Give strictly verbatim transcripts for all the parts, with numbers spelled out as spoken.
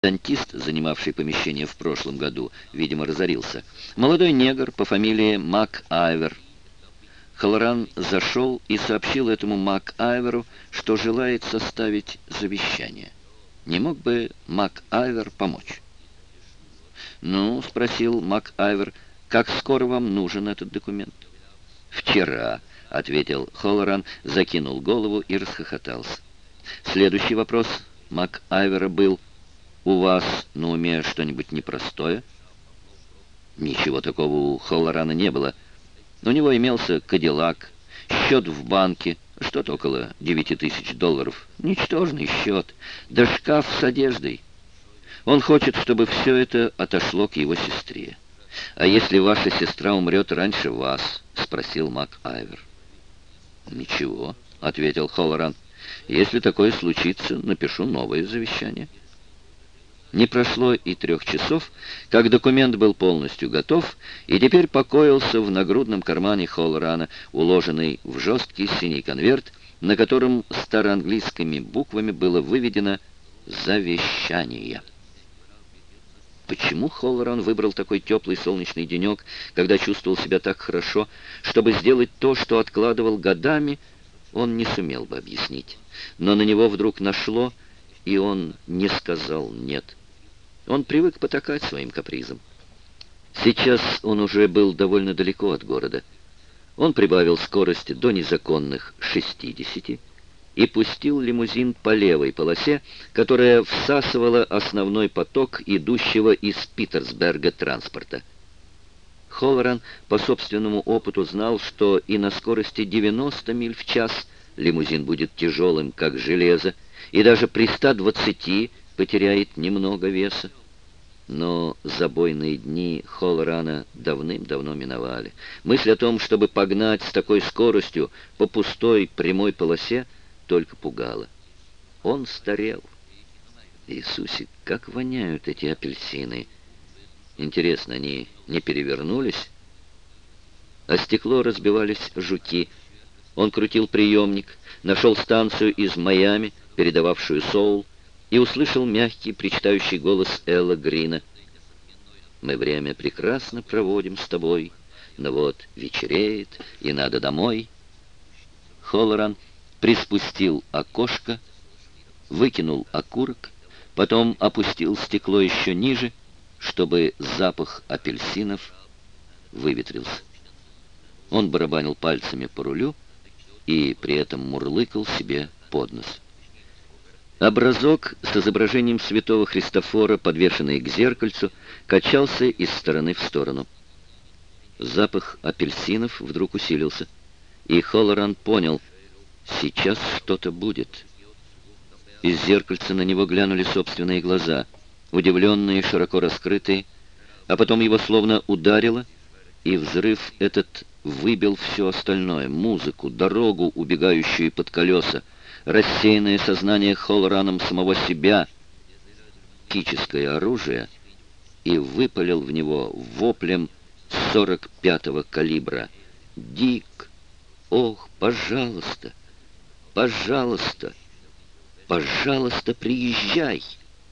Дантист, занимавший помещение в прошлом году, видимо, разорился. Молодой негр по фамилии МакАйвер. Халлоран зашел и сообщил этому МакАйверу, что желает составить завещание. Не мог бы МакАйвер помочь? «Ну, — спросил МакАйвер, — как скоро вам нужен этот документ?» «Вчера», — ответил Халлоран, закинул голову и расхохотался. Следующий вопрос МакАйвера был: «У вас на уме что-нибудь непростое?» Ничего такого у Халлорана не было. У него имелся кадиллак, счет в банке, что-то около девяти тысяч долларов. Ничтожный счет, да шкаф с одеждой. Он хочет, чтобы все это отошло к его сестре. «А если ваша сестра умрет раньше вас?» — спросил МакАйвер. «Ничего», — ответил Халлоран. «Если такое случится, напишу новое завещание». Не прошло и трех часов, как документ был полностью готов и теперь покоился в нагрудном кармане Халлорана, уложенный в жесткий синий конверт, на котором староанглийскими буквами было выведено «Завещание». Почему Халлоран выбрал такой теплый солнечный денек, когда чувствовал себя так хорошо, чтобы сделать то, что откладывал годами, он не сумел бы объяснить. Но на него вдруг нашло, и он не сказал «нет». Он привык потакать своим капризам. Сейчас он уже был довольно далеко от города. Он прибавил скорость до незаконных шестидесяти и пустил лимузин по левой полосе, которая всасывала основной поток идущего из Питтсберга транспорта. Халлоран по собственному опыту знал, что и на скорости девяноста миль в час лимузин будет тяжелым, как железо, и даже при ста двадцати потеряет немного веса. Но забойные дни Халлорана давным-давно миновали. Мысль о том, чтобы погнать с такой скоростью по пустой прямой полосе, только пугала. Он старел. Иисусик, как воняют эти апельсины! Интересно, они не перевернулись? О стекло разбивались жуки. Он крутил приемник, нашел станцию из Майами, передававшую соул, и услышал мягкий, причитающий голос Элла Грина. «Мы время прекрасно проводим с тобой, но вот вечереет, и надо домой». Халлоран приспустил окошко, выкинул окурок, потом опустил стекло еще ниже, чтобы запах апельсинов выветрился. Он барабанил пальцами по рулю и при этом мурлыкал себе под нос. Образок с изображением святого Христофора, подвешенный к зеркальцу, качался из стороны в сторону. Запах апельсинов вдруг усилился, и Халлоран понял, сейчас что-то будет. Из зеркальца на него глянули собственные глаза, удивленные, широко раскрытые, а потом его словно ударило, и взрыв этот выбил все остальное — музыку, дорогу, убегающую под колеса, рассеянное сознание Халлораном самого себя, кическое оружие, и выпалил в него воплем сорок пятого калибра: «Дик! Ох, пожалуйста! Пожалуйста! Пожалуйста, приезжай!»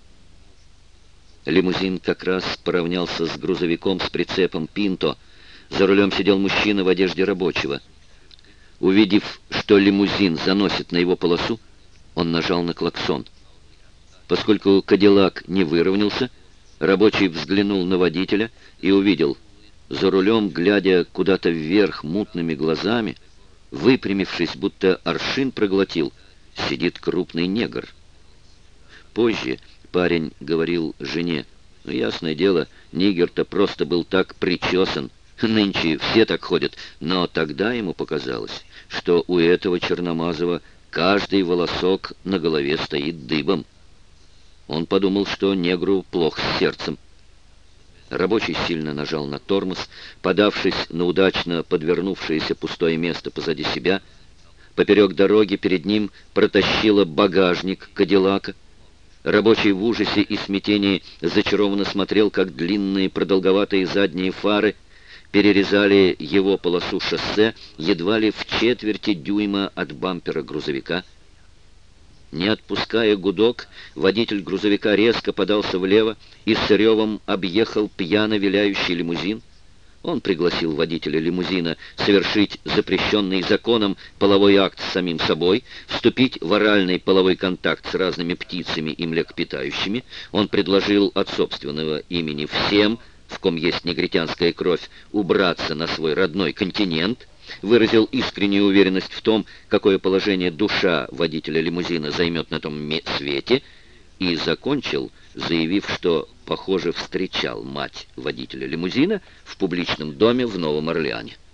Лимузин как раз поравнялся с грузовиком с прицепом «Пинто». За рулем сидел мужчина в одежде рабочего. Увидев, что лимузин заносит на его полосу, он нажал на клаксон. Поскольку кадиллак не выровнялся, рабочий взглянул на водителя и увидел, за рулем, глядя куда-то вверх мутными глазами, выпрямившись, будто аршин проглотил, сидит крупный негр. Позже парень говорил жене: «Ну, ясное дело, нигер-то просто был так причесан. Нынче все так ходят». Но тогда ему показалось, что у этого черномазого каждый волосок на голове стоит дыбом. Он подумал, что негру плохо с сердцем. Рабочий сильно нажал на тормоз, подавшись на удачно подвернувшееся пустое место позади себя. Поперек дороги перед ним протащило багажник кадиллака. Рабочий в ужасе и смятении зачарованно смотрел, как длинные продолговатые задние фары перерезали его полосу шоссе едва ли в четверти дюйма от бампера грузовика. Не отпуская гудок, водитель грузовика резко подался влево и с ревом объехал пьяно виляющий лимузин. Он пригласил водителя лимузина совершить запрещенный законом половой акт с самим собой, вступить в оральный половой контакт с разными птицами и млекопитающими. Он предложил от собственного имени всем, в ком есть негритянская кровь, убраться на свой родной континент, выразил искреннюю уверенность в том, какое положение душа водителя лимузина займет на том свете, и закончил, заявив, что, похоже, встречал мать водителя лимузина в публичном доме в Новом Орлеане.